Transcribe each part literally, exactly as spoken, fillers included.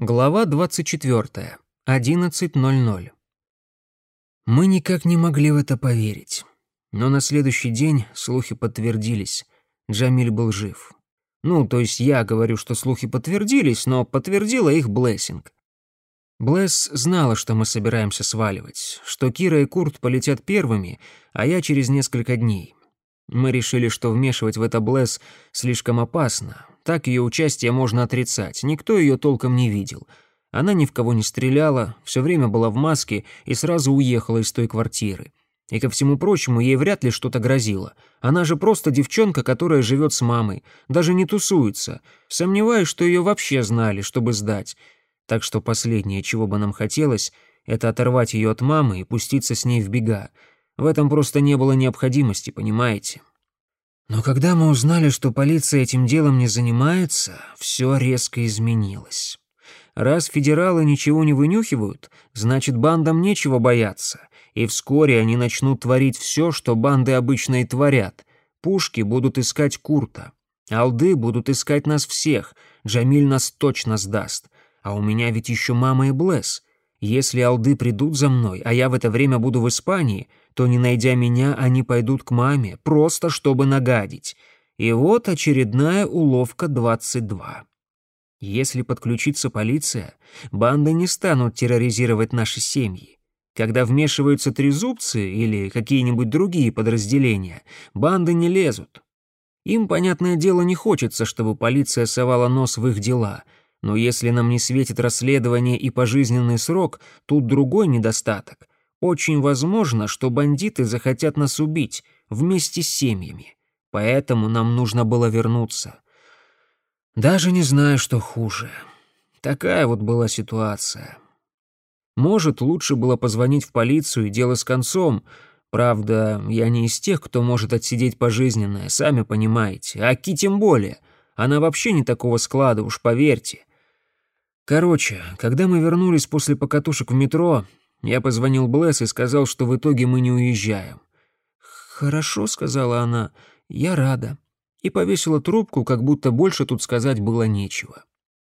Глава двадцать четвёртая. одиннадцать ноль ноль. Мы никак не могли в это поверить. Но на следующий день слухи подтвердились. Джамиль был жив. Ну, то есть я говорю, что слухи подтвердились, но подтвердила их Блессинг. Блесс знала, что мы собираемся сваливать, что Кира и Курт полетят первыми, а я через несколько дней. Мы решили, что вмешивать в это Блесс слишком опасно. Так ее участие можно отрицать, никто ее толком не видел. Она ни в кого не стреляла, все время была в маске и сразу уехала из той квартиры. И ко всему прочему, ей вряд ли что-то грозило. Она же просто девчонка, которая живет с мамой, даже не тусуется. Сомневаюсь, что ее вообще знали, чтобы сдать. Так что последнее, чего бы нам хотелось, это оторвать ее от мамы и пуститься с ней в бега. В этом просто не было необходимости, понимаете? Но когда мы узнали, что полиция этим делом не занимается, все резко изменилось. Раз федералы ничего не вынюхивают, значит, бандам нечего бояться, и вскоре они начнут творить все, что банды обычно и творят. Пушки будут искать Курта, алды будут искать нас всех, Джамиль нас точно сдаст. А у меня ведь еще мама и Блесс. Если алды придут за мной, а я в это время буду в Испании, то, не найдя меня, они пойдут к маме, просто чтобы нагадить. И вот очередная уловка двадцать два. Если подключится полиция, банды не станут терроризировать наши семьи. Когда вмешиваются трезубцы или какие-нибудь другие подразделения, банды не лезут. Им, понятное дело, не хочется, чтобы полиция совала нос в их дела, но если нам не светит расследование и пожизненный срок, тут другой недостаток. Очень возможно, что бандиты захотят нас убить вместе с семьями. Поэтому нам нужно было вернуться. Даже не знаю, что хуже. Такая вот была ситуация. Может, лучше было позвонить в полицию и дело с концом. Правда, я не из тех, кто может отсидеть пожизненное, сами понимаете. А Ки тем более. Она вообще не такого склада, уж поверьте. Короче, когда мы вернулись после покатушек в метро, я позвонил Блесс и сказал, что в итоге мы не уезжаем. «Хорошо», — сказала она, — «я рада». И повесила трубку, как будто больше тут сказать было нечего.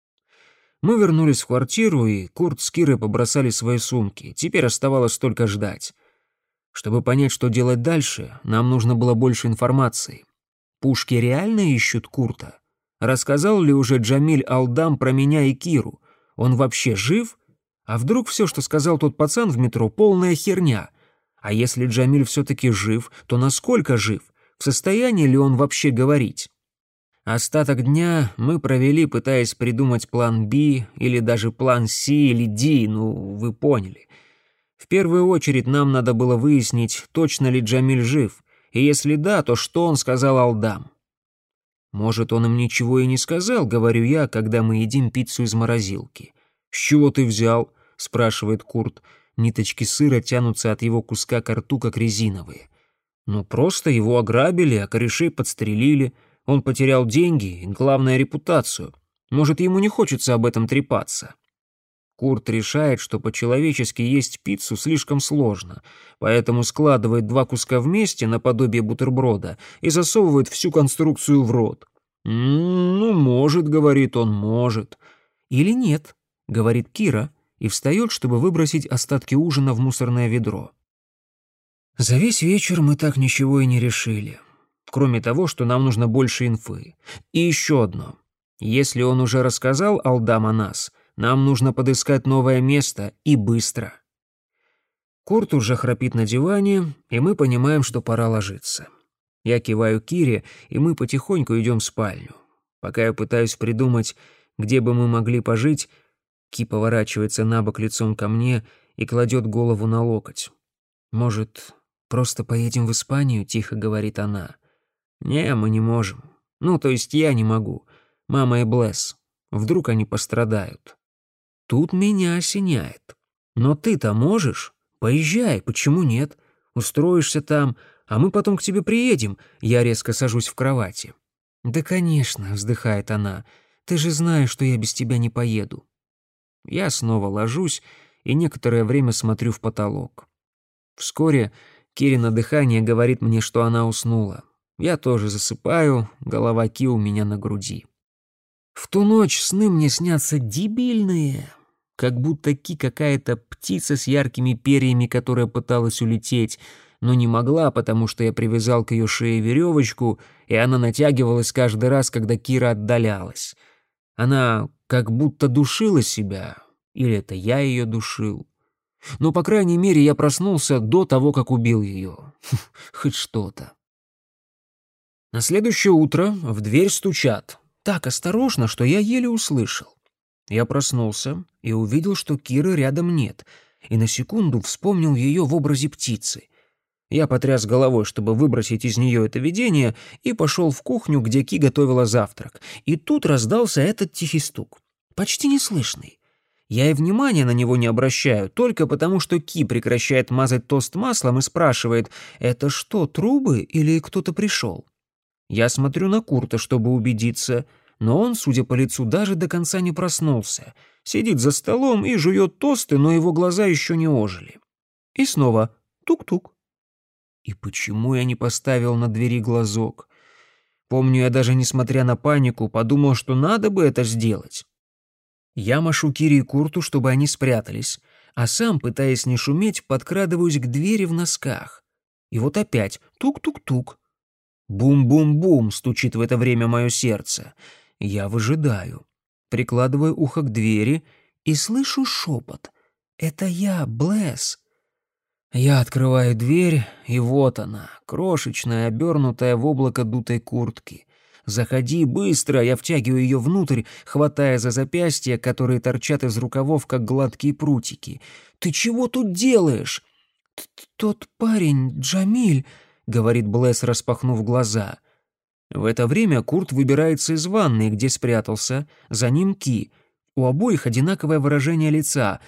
Мы вернулись в квартиру, и Курт с Кирой побросали свои сумки. Теперь оставалось только ждать. Чтобы понять, что делать дальше, нам нужно было больше информации. Пушки реально ищут Курта? Рассказал ли уже Джамиль Алдам про меня и Киру? Он вообще жив? А вдруг все, что сказал тот пацан в метро, полная херня? А если Джамиль все-таки жив, то насколько жив? В состоянии ли он вообще говорить? Остаток дня мы провели, пытаясь придумать план Би или даже план Си или Ди, ну, вы поняли. В первую очередь нам надо было выяснить, точно ли Джамиль жив, и если да, то что он сказал Алдам. Может, он им ничего и не сказал, говорю я, когда мы едим пиццу из морозилки. «С чего ты взял?» — спрашивает Курт. Ниточки сыра тянутся от его куска ко рту, как резиновые. «Ну, просто его ограбили, а корешей подстрелили. Он потерял деньги и, главное, репутацию. Может, ему не хочется об этом трепаться». Курт решает, что по-человечески есть пиццу слишком сложно, поэтому складывает два куска вместе наподобие бутерброда и засовывает всю конструкцию в рот. «Ну, может», — говорит он, — «может». «Или нет», — говорит Кира, и встает, чтобы выбросить остатки ужина в мусорное ведро. За весь вечер мы так ничего и не решили, кроме того, что нам нужно больше инфы. И еще одно. Если он уже рассказал Алдам о нас, нам нужно подыскать новое место и быстро. Курт уже храпит на диване, и мы понимаем, что пора ложиться. Я киваю Кире, и мы потихоньку идем в спальню. Пока я пытаюсь придумать, где бы мы могли пожить, Ки поворачивается на бок лицом ко мне и кладет голову на локоть. «Может, просто поедем в Испанию?» — тихо говорит она. «Не, мы не можем. Ну, то есть я не могу. Мама и Блесс. Вдруг они пострадают». Тут меня осеняет. «Но ты-то можешь? Поезжай, почему нет? Устроишься там, а мы потом к тебе приедем». Я резко сажусь в кровати. «Да, конечно», — вздыхает она. «Ты же знаешь, что я без тебя не поеду». Я снова ложусь и некоторое время смотрю в потолок. Вскоре Кирина дыхание говорит мне, что она уснула. Я тоже засыпаю, голова Ки у меня на груди. В ту ночь сны мне снятся дебильные, как будто Ки какая-то птица с яркими перьями, которая пыталась улететь, но не могла, потому что я привязал к ее шее веревочку, и она натягивалась каждый раз, когда Кира отдалялась. Она как будто душила себя, или это я ее душил. Но, по крайней мере, я проснулся до того, как убил ее. Хоть что-то. На следующее утро в дверь стучат. Так осторожно, что я еле услышал. Я проснулся и увидел, что Киры рядом нет, и на секунду вспомнил ее в образе птицы. Я потряс головой, чтобы выбросить из нее это видение, и пошел в кухню, где Ки готовила завтрак. И тут раздался этот тихий стук, почти неслышный. Я и внимания на него не обращаю, только потому, что Ки прекращает мазать тост маслом и спрашивает: «Это что, трубы или кто-то пришел?» Я смотрю на Курта, чтобы убедиться, но он, судя по лицу, даже до конца не проснулся. Сидит за столом и жует тосты, но его глаза еще не ожили. И снова тук-тук. И почему я не поставил на двери глазок? Помню, я даже, несмотря на панику, подумал, что надо бы это сделать. Я машу Кире и Курту, чтобы они спрятались, а сам, пытаясь не шуметь, подкрадываюсь к двери в носках. И вот опять тук-тук-тук. Бум-бум-бум, стучит в это время мое сердце. Я выжидаю, прикладываю ухо к двери и слышу шепот. «Это я, Блэс». Я открываю дверь, и вот она, крошечная, обернутая в облако дутой куртки. «Заходи быстро!» Я втягиваю ее внутрь, хватая за запястья, которые торчат из рукавов, как гладкие прутики. «Ты чего тут делаешь?» «Тот парень, Джамиль», — говорит Блэс, распахнув глаза. В это время Курт выбирается из ванной, где спрятался, за ним Ки. У обоих одинаковое выражение лица.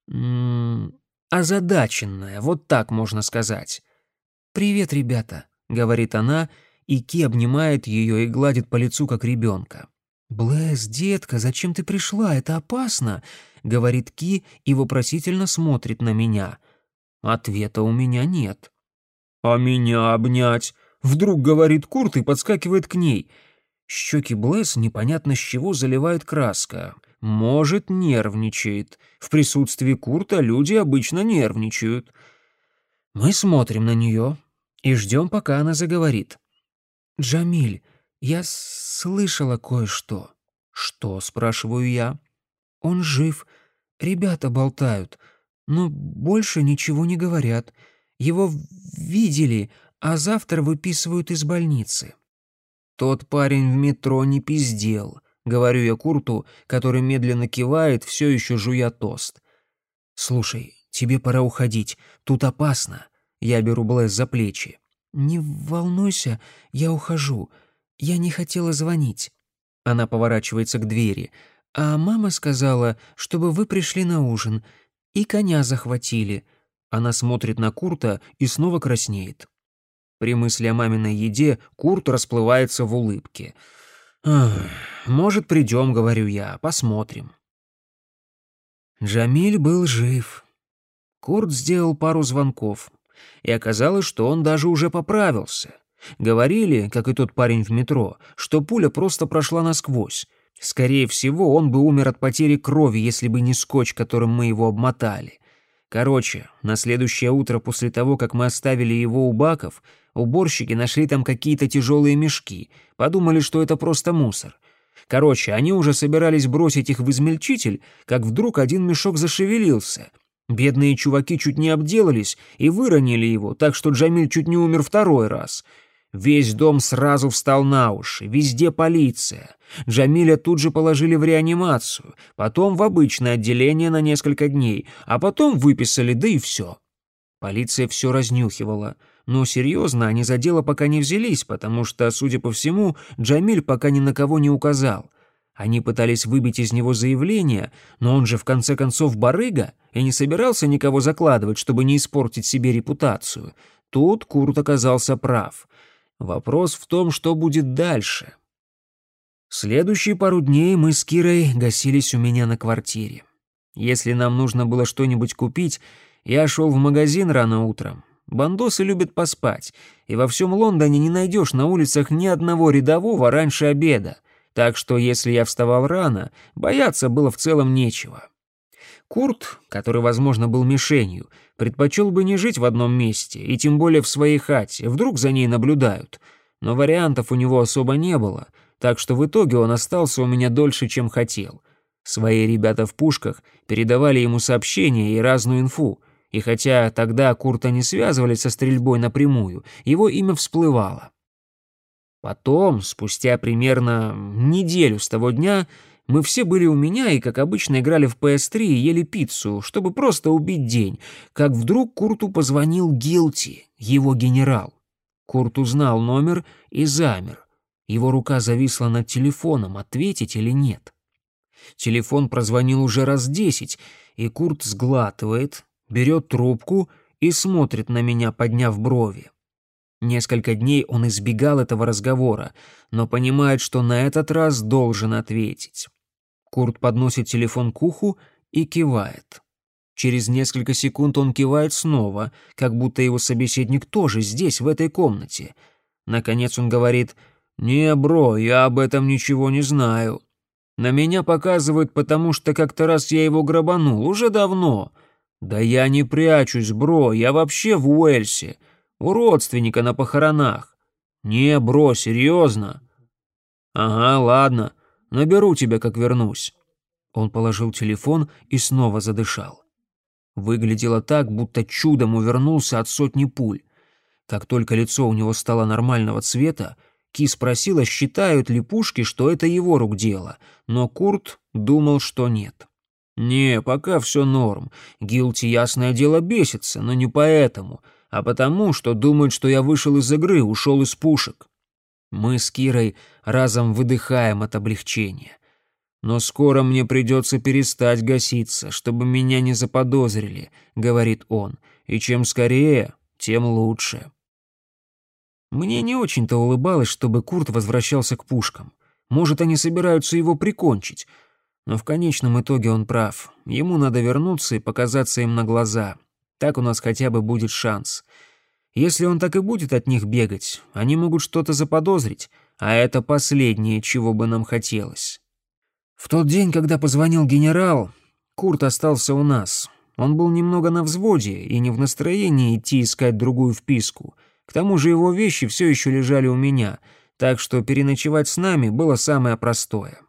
М-м, озадаченное, вот так можно сказать. «Привет, ребята», — говорит она, и Ки обнимает ее и гладит по лицу, как ребенка. «Блэс, детка, зачем ты пришла? Это опасно», — говорит Ки и вопросительно смотрит на меня. Ответа у меня нет. «А меня обнять?» — вдруг говорит Курт и подскакивает к ней. Щеки Блэс непонятно с чего заливает краска. Может, нервничает. В присутствии Курта люди обычно нервничают. Мы смотрим на нее и ждем, пока она заговорит. «Джамиль, я слышала кое-что». «Что?» — спрашиваю я. «Он жив. Ребята болтают, но больше ничего не говорят. Его видели, а завтра выписывают из больницы». «Тот парень в метро не пиздел», — говорю я Курту, который медленно кивает, все еще жуя тост. «Слушай, тебе пора уходить, тут опасно». Я беру Блэс за плечи. «Не волнуйся, я ухожу. Я не хотела звонить». Она поворачивается к двери. «А мама сказала, чтобы вы пришли на ужин. И коня захватили». Она смотрит на Курта и снова краснеет. При мысли о маминой еде Курт расплывается в улыбке. «Может, придем», — говорю я, — «посмотрим». Джамиль был жив. Курт сделал пару звонков, и оказалось, что он даже уже поправился. Говорили, как и тот парень в метро, что пуля просто прошла насквозь. Скорее всего, он бы умер от потери крови, если бы не скотч, которым мы его обмотали. Короче, на следующее утро после того, как мы оставили его у баков, уборщики нашли там какие-то тяжелые мешки, подумали, что это просто мусор. Короче, они уже собирались бросить их в измельчитель, как вдруг один мешок зашевелился. Бедные чуваки чуть не обделались и выронили его, так что Джамиль чуть не умер второй раз. Весь дом сразу встал на уши, везде полиция. Джамиля тут же положили в реанимацию, потом в обычное отделение на несколько дней, а потом выписали, да и все. Полиция все разнюхивала, но серьезно они за дело пока не взялись, потому что, судя по всему, Джамиль пока ни на кого не указал. Они пытались выбить из него заявление, но он же в конце концов барыга и не собирался никого закладывать, чтобы не испортить себе репутацию. Тут Курт оказался прав. Вопрос в том, что будет дальше. Следующие пару дней мы с Кирой гасились у меня на квартире. Если нам нужно было что-нибудь купить, я шел в магазин рано утром. Бандосы любят поспать, и во всем Лондоне не найдешь на улицах ни одного рядового раньше обеда. Так что если я вставал рано, бояться было в целом нечего. Курт, который, возможно, был мишенью, предпочел бы не жить в одном месте, и тем более в своей хате, вдруг за ней наблюдают. Но вариантов у него особо не было, так что в итоге он остался у меня дольше, чем хотел. Свои ребята в пушках передавали ему сообщения и разную инфу, и хотя тогда Курта не связывали со стрельбой напрямую, его имя всплывало. Потом, спустя примерно неделю с того дня, мы все были у меня и, как обычно, играли в пи эс три и ели пиццу, чтобы просто убить день, как вдруг Курту позвонил Гилти, его генерал. Курт узнал номер и замер. Его рука зависла над телефоном, ответить или нет. Телефон прозвонил уже раз десять, и Курт сглатывает, берет трубку и смотрит на меня, подняв брови. Несколько дней он избегал этого разговора, но понимает, что на этот раз должен ответить. Курт подносит телефон к уху и кивает. Через несколько секунд он кивает снова, как будто его собеседник тоже здесь, в этой комнате. Наконец он говорит: «Не, бро, я об этом ничего не знаю. На меня показывают, потому что как-то раз я его грабанул, уже давно. Да я не прячусь, бро, я вообще в Уэльсе. У родственника на похоронах. Не, бро, серьезно. Ага, ладно, наберу тебя, как вернусь». Он положил телефон и снова задышал. Выглядело так, будто чудом увернулся от сотни пуль. Как только лицо у него стало нормального цвета, Ки спросила, считают ли пушки, что это его рук дело, но Курт думал, что нет. «Не, пока все норм. Гилти, ясное дело, бесится, но не поэтому, а потому, что думает, что я вышел из игры, ушел из пушек». Мы с Кирой разом выдыхаем от облегчения. «Но скоро мне придется перестать гаситься, чтобы меня не заподозрили», — говорит он, «и чем скорее, тем лучше». Мне не очень-то улыбалось, чтобы Курт возвращался к пушкам. Может, они собираются его прикончить. Но в конечном итоге он прав. Ему надо вернуться и показаться им на глаза. Так у нас хотя бы будет шанс. Если он так и будет от них бегать, они могут что-то заподозрить, а это последнее, чего бы нам хотелось. В тот день, когда позвонил генерал, Курт остался у нас. Он был немного на взводе и не в настроении идти искать другую вписку. К тому же его вещи все еще лежали у меня, так что переночевать с нами было самое простое.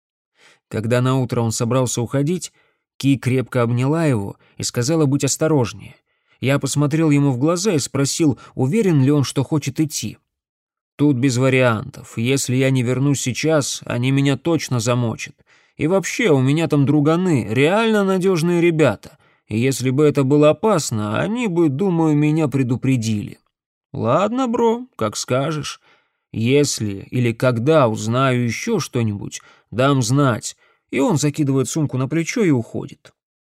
Когда наутро он собрался уходить, Ки крепко обняла его и сказала быть осторожнее. Я посмотрел ему в глаза и спросил, уверен ли он, что хочет идти. «Тут без вариантов. Если я не вернусь сейчас, они меня точно замочат. И вообще, у меня там друганы, реально надежные ребята. И если бы это было опасно, они бы, думаю, меня предупредили». «Ладно, бро, как скажешь. Если или когда узнаю еще что-нибудь, дам знать». И он закидывает сумку на плечо и уходит.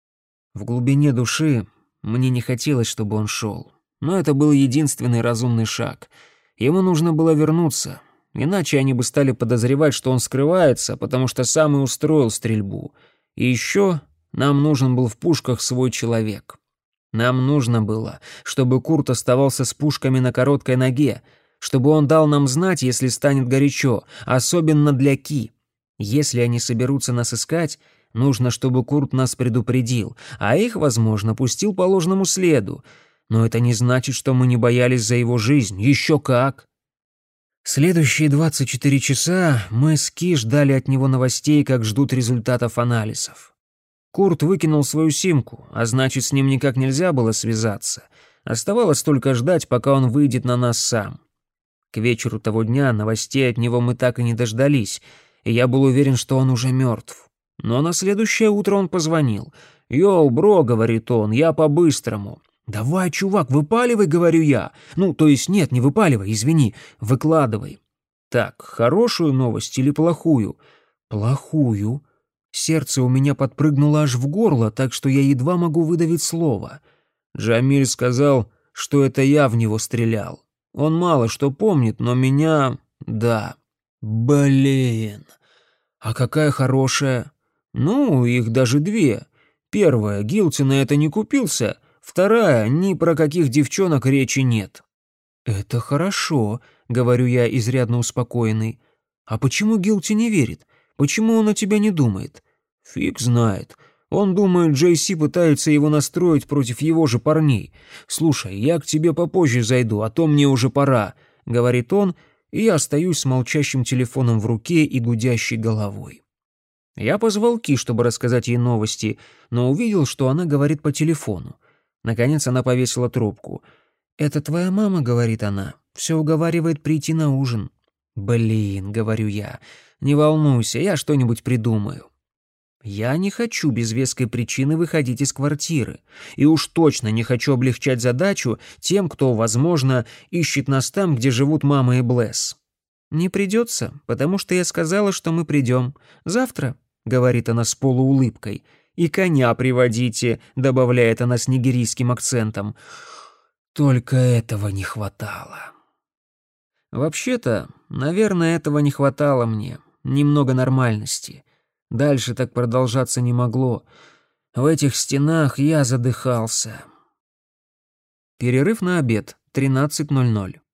В глубине души мне не хотелось, чтобы он шел. Но это был единственный разумный шаг. Ему нужно было вернуться, иначе они бы стали подозревать, что он скрывается, потому что сам и устроил стрельбу. И еще нам нужен был в пушках свой человек. Нам нужно было, чтобы Курт оставался с пушками на короткой ноге, чтобы он дал нам знать, если станет горячо, особенно для Ки. Если они соберутся нас искать, нужно, чтобы Курт нас предупредил, а их, возможно, пустил по ложному следу. Но это не значит, что мы не боялись за его жизнь. Еще как! Следующие двадцать четыре часа мы с Ки ждали от него новостей, как ждут результатов анализов. Курт выкинул свою симку, а значит, с ним никак нельзя было связаться. Оставалось только ждать, пока он выйдет на нас сам. К вечеру того дня новостей от него мы так и не дождались, и я был уверен, что он уже мертв. Но на следующее утро он позвонил. «Йоу, бро», — говорит он, — «я по-быстрому». «Давай, чувак, выпаливай», — говорю я. «Ну, то есть нет, не выпаливай, извини, выкладывай». «Так, хорошую новость или плохую?» «Плохую». Сердце у меня подпрыгнуло аж в горло, так что я едва могу выдавить слово. Джамиль сказал, что это я в него стрелял. Он мало что помнит, но меня... да. Блин. А какая хорошая? Ну, их даже две. Первая, Гилти на это не купился. Вторая, ни про каких девчонок речи нет. «Это хорошо», — говорю я, изрядно успокоенный. «А почему Гилти не верит? Почему он о тебя не думает?» «Фиг знает. Он думает, Джей Си пытается его настроить против его же парней. Слушай, я к тебе попозже зайду, а то мне уже пора», — говорит он, и я остаюсь с молчащим телефоном в руке и гудящей головой. Я позвал Ки, чтобы рассказать ей новости, но увидел, что она говорит по телефону. Наконец она повесила трубку. «Это твоя мама», — говорит она, — «все уговаривает прийти на ужин». «Блин», — говорю я, — «не волнуйся, я что-нибудь придумаю». Я не хочу без веской причины выходить из квартиры. И уж точно не хочу облегчать задачу тем, кто, возможно, ищет нас там, где живут мама и Блесс. «Не придется, потому что я сказала, что мы придем. Завтра», — говорит она с полуулыбкой. «И коня приводите», — добавляет она с нигерийским акцентом. Только этого не хватало. Вообще-то, наверное, этого не хватало мне. Немного нормальности. Дальше так продолжаться не могло. В этих стенах я задыхался. Перерыв на обед, тринадцать ноль ноль.